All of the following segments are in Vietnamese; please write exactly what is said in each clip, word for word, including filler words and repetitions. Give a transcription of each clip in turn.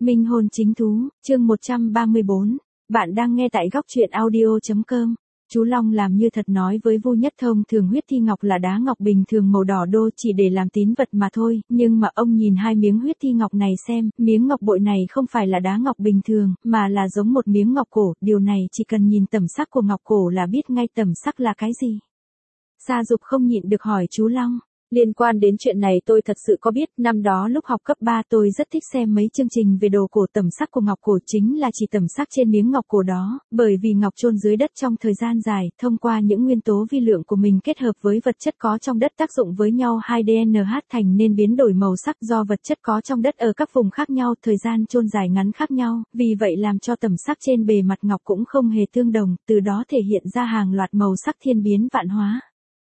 Minh hôn chính thú, chương một trăm ba mươi bốn. Bạn đang nghe tại góc truyện audio chấm com. Chú Long làm như thật nói với Vu Nhất Thông thường huyết thi ngọc là đá ngọc bình thường màu đỏ đô chỉ để làm tín vật mà thôi, nhưng mà ông nhìn hai miếng huyết thi ngọc này xem, miếng ngọc bội này không phải là đá ngọc bình thường, mà là giống một miếng ngọc cổ, điều này chỉ cần nhìn tẩm sắc của ngọc cổ là biết ngay tẩm sắc là cái gì. Sa Dục không nhịn được hỏi chú Long. Liên quan đến chuyện này tôi thật sự có biết, năm đó lúc học cấp ba tôi rất thích xem mấy chương trình về đồ cổ tẩm sắc của ngọc cổ chính là chỉ tẩm sắc trên miếng ngọc cổ đó, bởi vì ngọc chôn dưới đất trong thời gian dài, thông qua những nguyên tố vi lượng của mình kết hợp với vật chất có trong đất tác dụng với nhau hai đê en hát thành nên biến đổi màu sắc do vật chất có trong đất ở các vùng khác nhau, thời gian chôn dài ngắn khác nhau, vì vậy làm cho tẩm sắc trên bề mặt ngọc cũng không hề tương đồng, từ đó thể hiện ra hàng loạt màu sắc thiên biến vạn hóa.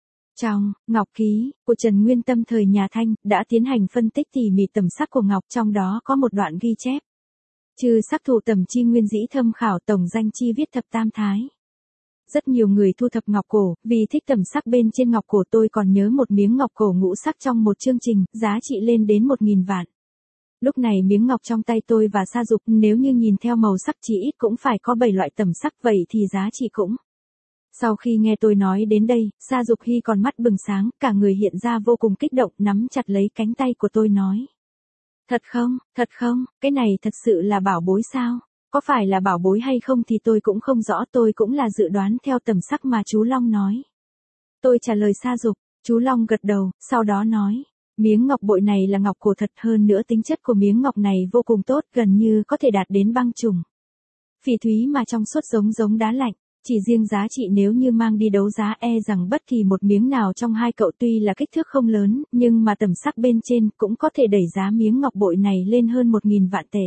Trong Ngọc Ký của Trần Nguyên Tâm thời nhà Thanh đã tiến hành phân tích tỉ mỉ tẩm sắc của ngọc, trong đó có một đoạn ghi chép: Chư sắc thủ tẩm chi nguyên dĩ thâm khảo, tổng danh chi viết thập tam thái. Rất nhiều người thu thập ngọc cổ, vì thích tẩm sắc bên trên ngọc cổ. Tôi còn nhớ một miếng ngọc cổ ngũ sắc trong một chương trình, giá trị lên đến một nghìn vạn. Lúc này miếng ngọc trong tay tôi và Sa Dục, nếu như nhìn theo màu sắc chỉ ít cũng phải có bảy loại tẩm sắc, vậy thì giá trị cũng. Sau khi nghe tôi nói đến đây, Sa Dục Hy còn mắt bừng sáng, cả người hiện ra vô cùng kích động, nắm chặt lấy cánh tay của tôi nói. Thật không, thật không, cái này thật sự là bảo bối sao? Có phải là bảo bối hay không thì tôi cũng không rõ, tôi cũng là dự đoán theo tầm sắc mà chú Long nói. Tôi trả lời Sa Dục, chú Long gật đầu, sau đó nói. Miếng ngọc bội này là ngọc cổ thật, hơn nữa tính chất của miếng ngọc này vô cùng tốt, gần như có thể đạt đến băng trùng. Phỉ thúy mà trong suốt giống giống đá lạnh. Chỉ riêng giá trị nếu như mang đi đấu giá e rằng bất kỳ một miếng nào trong hai cậu tuy là kích thước không lớn, nhưng mà tẩm sắc bên trên cũng có thể đẩy giá miếng ngọc bội này lên hơn một nghìn vạn tệ.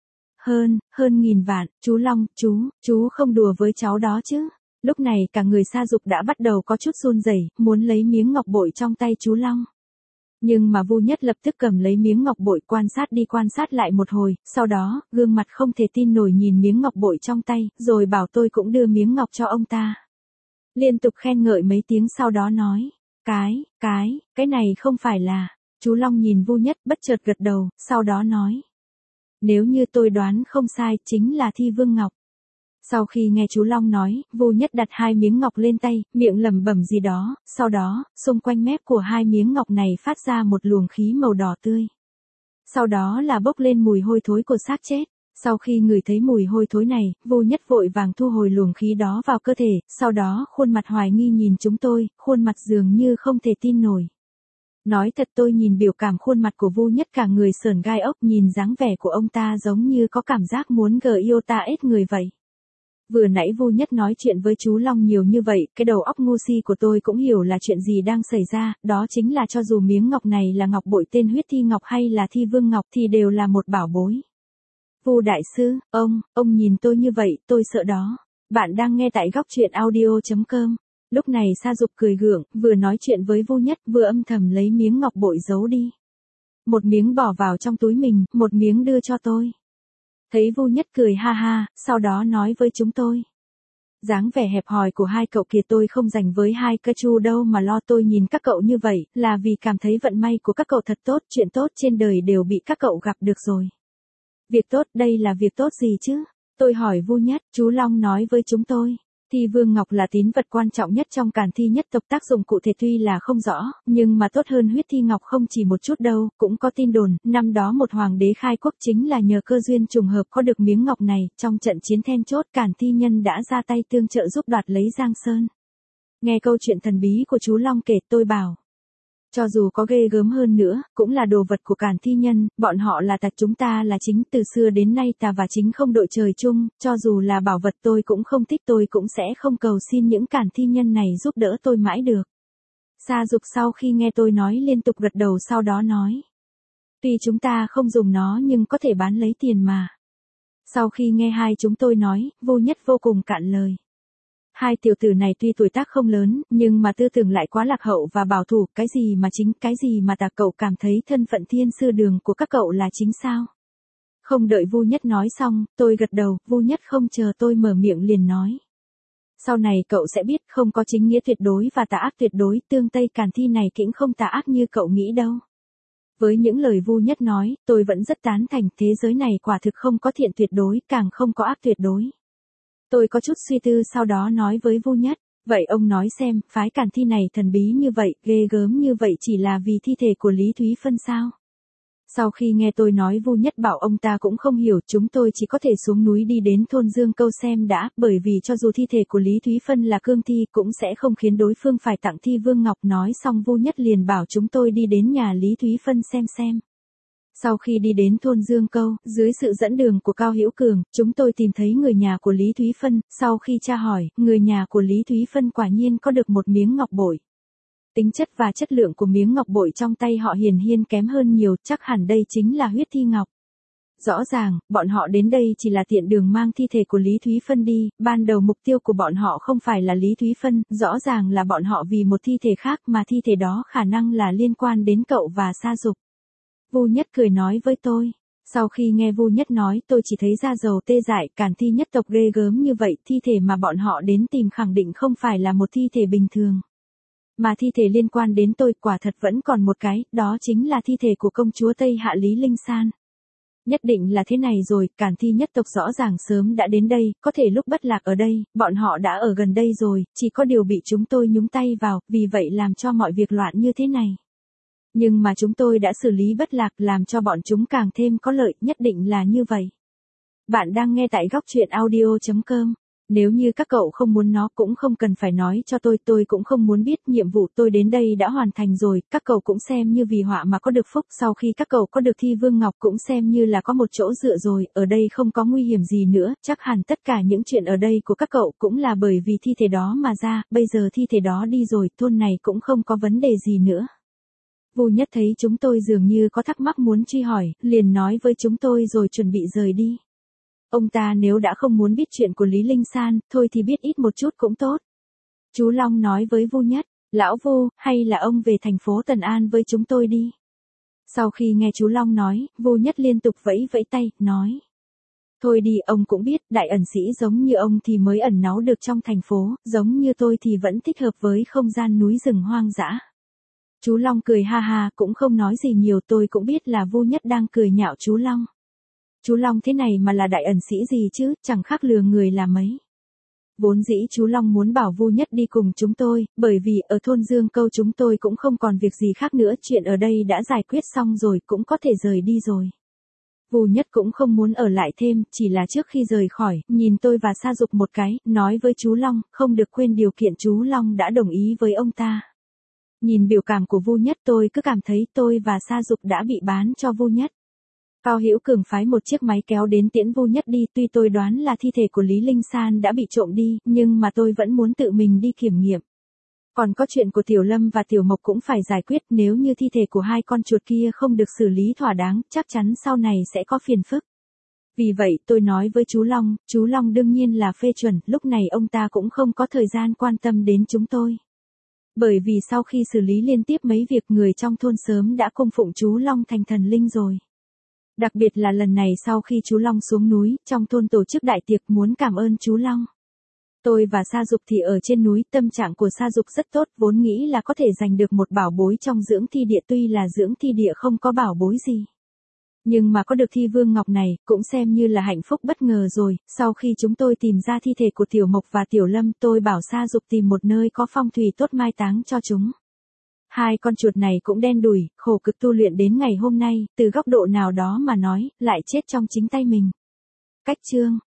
Hơn, hơn nghìn vạn, chú Long, chú, chú không đùa với cháu đó chứ. Lúc này cả người Sa Dục đã bắt đầu có chút run rẩy, muốn lấy miếng ngọc bội trong tay chú Long. Nhưng mà Vu Nhất lập tức cầm lấy miếng ngọc bội quan sát đi quan sát lại một hồi, sau đó, gương mặt không thể tin nổi nhìn miếng ngọc bội trong tay, rồi bảo tôi cũng đưa miếng ngọc cho ông ta. Liên tục khen ngợi mấy tiếng sau đó nói, cái, cái, cái này không phải là, chú Long nhìn Vu Nhất bất chợt gật đầu, sau đó nói. Nếu như tôi đoán không sai, chính là Thi Vương Ngọc. Sau khi nghe chú Long nói, Vu Nhất đặt hai miếng ngọc lên tay, miệng lẩm bẩm gì đó, sau đó, xung quanh mép của hai miếng ngọc này phát ra một luồng khí màu đỏ tươi. Sau đó là bốc lên mùi hôi thối của xác chết. Sau khi ngửi thấy mùi hôi thối này, Vu Nhất vội vàng thu hồi luồng khí đó vào cơ thể, sau đó khuôn mặt hoài nghi nhìn chúng tôi, khuôn mặt dường như không thể tin nổi. Nói thật, tôi nhìn biểu cảm khuôn mặt của Vu Nhất cả người sởn gai ốc, nhìn dáng vẻ của ông ta giống như có cảm giác muốn gờ yêu ta ết người vậy. Vừa nãy Vu Nhất nói chuyện với chú Long nhiều như vậy, cái đầu óc ngu si của tôi cũng hiểu là chuyện gì đang xảy ra, đó chính là cho dù miếng ngọc này là ngọc bội tên huyết thi ngọc hay là Thi Vương Ngọc thì đều là một bảo bối. Vu đại sư, ông, ông nhìn tôi như vậy, tôi sợ đó. Bạn đang nghe tại góc truyện audio chấm com. Lúc này Sa Dục cười gượng, vừa nói chuyện với Vu Nhất, vừa âm thầm lấy miếng ngọc bội giấu đi. Một miếng bỏ vào trong túi mình, một miếng đưa cho tôi. Thấy Vu Nhất cười ha ha, sau đó nói với chúng tôi. Dáng vẻ hẹp hòi của hai cậu kia tôi không dành với hai cái chu đâu mà lo, tôi nhìn các cậu như vậy, là vì cảm thấy vận may của các cậu thật tốt, chuyện tốt trên đời đều bị các cậu gặp được rồi. Việc tốt, đây là việc tốt gì chứ? Tôi hỏi Vu Nhất, chú Long nói với chúng tôi. Thi Vương Ngọc là tín vật quan trọng nhất trong Càn Thi nhất tộc, tác dụng cụ thể tuy là không rõ, nhưng mà tốt hơn huyết thi ngọc không chỉ một chút đâu, cũng có tin đồn, năm đó một hoàng đế khai quốc chính là nhờ cơ duyên trùng hợp có được miếng ngọc này, trong trận chiến then chốt Càn Thi nhân đã ra tay tương trợ giúp đoạt lấy Giang Sơn. Nghe câu chuyện thần bí của chú Long kể, tôi bảo. Cho dù có ghê gớm hơn nữa, cũng là đồ vật của Càn Thi nhân, bọn họ là tặc, chúng ta là chính, từ xưa đến nay tà và chính không đội trời chung, cho dù là bảo vật tôi cũng không thích, tôi cũng sẽ không cầu xin những Càn Thi nhân này giúp đỡ tôi mãi được. Sa Dục sau khi nghe tôi nói liên tục gật đầu, sau đó nói. Tuy chúng ta không dùng nó nhưng có thể bán lấy tiền mà. Sau khi nghe hai chúng tôi nói, Vu Nhất vô cùng cạn lời. Hai tiểu tử này tuy tuổi tác không lớn, nhưng mà tư tưởng lại quá lạc hậu và bảo thủ, cái gì mà chính, cái gì mà tà, cậu cảm thấy thân phận thiên sư đường của các cậu là chính sao? Không đợi Vu Nhất nói xong, tôi gật đầu, Vu Nhất không chờ tôi mở miệng liền nói. Sau này cậu sẽ biết không có chính nghĩa tuyệt đối và tà ác tuyệt đối, tương Tây Càn Thi này cũng không tà ác như cậu nghĩ đâu. Với những lời Vu Nhất nói, tôi vẫn rất tán thành, thế giới này quả thực không có thiện tuyệt đối, càng không có ác tuyệt đối. Tôi có chút suy tư sau đó nói với Vu Nhất, vậy ông nói xem, phái Càn Thi này thần bí như vậy, ghê gớm như vậy chỉ là vì thi thể của Lý Thúy Phân sao? Sau khi nghe tôi nói Vu Nhất bảo ông ta cũng không hiểu, chúng tôi chỉ có thể xuống núi đi đến thôn Dương Câu xem đã, bởi vì cho dù thi thể của Lý Thúy Phân là cương thi cũng sẽ không khiến đối phương phải tặng thi Vương Ngọc. Nói xong Vu Nhất liền bảo chúng tôi đi đến nhà Lý Thúy Phân xem xem. Sau khi đi đến thôn Dương Câu, dưới sự dẫn đường của Cao Hữu Cường, chúng tôi tìm thấy người nhà của Lý Thúy Phân, sau khi tra hỏi, người nhà của Lý Thúy Phân quả nhiên có được một miếng ngọc bội. Tính chất và chất lượng của miếng ngọc bội trong tay họ hiển nhiên kém hơn nhiều, chắc hẳn đây chính là huyết thi ngọc. Rõ ràng, bọn họ đến đây chỉ là tiện đường mang thi thể của Lý Thúy Phân đi, ban đầu mục tiêu của bọn họ không phải là Lý Thúy Phân, rõ ràng là bọn họ vì một thi thể khác mà thi thể đó khả năng là liên quan đến cậu và Sa Dục. Vu Nhất cười nói với tôi. Sau khi nghe Vu Nhất nói tôi chỉ thấy da dầu tê dại, Càn Thi nhất tộc ghê gớm như vậy, thi thể mà bọn họ đến tìm khẳng định không phải là một thi thể bình thường. Mà thi thể liên quan đến tôi quả thật vẫn còn một cái, đó chính là thi thể của công chúa Tây Hạ Lý Linh San. Nhất định là thế này rồi, Càn Thi nhất tộc rõ ràng sớm đã đến đây, có thể lúc Bất Lạc ở đây, bọn họ đã ở gần đây rồi, chỉ có điều bị chúng tôi nhúng tay vào, vì vậy làm cho mọi việc loạn như thế này. Nhưng mà chúng tôi đã xử lý Bất Lạc làm cho bọn chúng càng thêm có lợi, nhất định là như vậy. Bạn đang nghe tại góc truyện audio chấm com. Nếu như các cậu không muốn nó cũng không cần phải nói cho tôi, tôi cũng không muốn biết, nhiệm vụ tôi đến đây đã hoàn thành rồi, các cậu cũng xem như vì họa mà có được phúc, sau khi các cậu có được thi Vương Ngọc cũng xem như là có một chỗ dựa rồi, ở đây không có nguy hiểm gì nữa, chắc hẳn tất cả những chuyện ở đây của các cậu cũng là bởi vì thi thể đó mà ra, bây giờ thi thể đó đi rồi, thôn này cũng không có vấn đề gì nữa. Vu Nhất thấy chúng tôi dường như có thắc mắc muốn truy hỏi, liền nói với chúng tôi rồi chuẩn bị rời đi. Ông ta nếu đã không muốn biết chuyện của Lý Linh San, thôi thì biết ít một chút cũng tốt. Chú Long nói với Vu Nhất, lão Vu, hay là ông về thành phố Tần An với chúng tôi đi. Sau khi nghe chú Long nói, Vu Nhất liên tục vẫy vẫy tay, nói. Thôi đi, ông cũng biết, đại ẩn sĩ giống như ông thì mới ẩn náu được trong thành phố, giống như tôi thì vẫn thích hợp với không gian núi rừng hoang dã. Chú Long cười ha ha, cũng không nói gì nhiều, tôi cũng biết là Vu Nhất đang cười nhạo chú Long. Chú Long thế này mà là đại ẩn sĩ gì chứ, chẳng khác lừa người là mấy. Vốn dĩ chú Long muốn bảo Vu Nhất đi cùng chúng tôi, bởi vì ở thôn Dương Câu chúng tôi cũng không còn việc gì khác nữa, chuyện ở đây đã giải quyết xong rồi, cũng có thể rời đi rồi. Vu Nhất cũng không muốn ở lại thêm, chỉ là trước khi rời khỏi, nhìn tôi và Sa Dục một cái, nói với chú Long, không được quên điều kiện chú Long đã đồng ý với ông ta. Nhìn biểu cảm của Vu Nhất tôi cứ cảm thấy tôi và Sa Dục đã bị bán cho Vu Nhất. Cao Hữu Cường phái một chiếc máy kéo đến tiễn Vu Nhất đi, tuy tôi đoán là thi thể của Lý Linh San đã bị trộm đi, nhưng mà tôi vẫn muốn tự mình đi kiểm nghiệm. Còn có chuyện của Tiểu Lâm và Tiểu Mộc cũng phải giải quyết, nếu như thi thể của hai con chuột kia không được xử lý thỏa đáng, chắc chắn sau này sẽ có phiền phức. Vì vậy tôi nói với chú Long, chú Long đương nhiên là phê chuẩn, lúc này ông ta cũng không có thời gian quan tâm đến chúng tôi. Bởi vì sau khi xử lý liên tiếp mấy việc, người trong thôn sớm đã cung phụng chú Long thành thần linh rồi. Đặc biệt là lần này sau khi chú Long xuống núi, trong thôn tổ chức đại tiệc muốn cảm ơn chú Long. Tôi và Sa Dục thì ở trên núi, tâm trạng của Sa Dục rất tốt, vốn nghĩ là có thể giành được một bảo bối trong dưỡng thi địa, tuy là dưỡng thi địa không có bảo bối gì. Nhưng mà có được thi Vương Ngọc này, cũng xem như là hạnh phúc bất ngờ rồi, sau khi chúng tôi tìm ra thi thể của Tiểu Mộc và Tiểu Lâm, tôi bảo Sa Dục tìm một nơi có phong thủy tốt mai táng cho chúng. Hai con chuột này cũng đen đủi, khổ cực tu luyện đến ngày hôm nay, từ góc độ nào đó mà nói, lại chết trong chính tay mình. Cách chương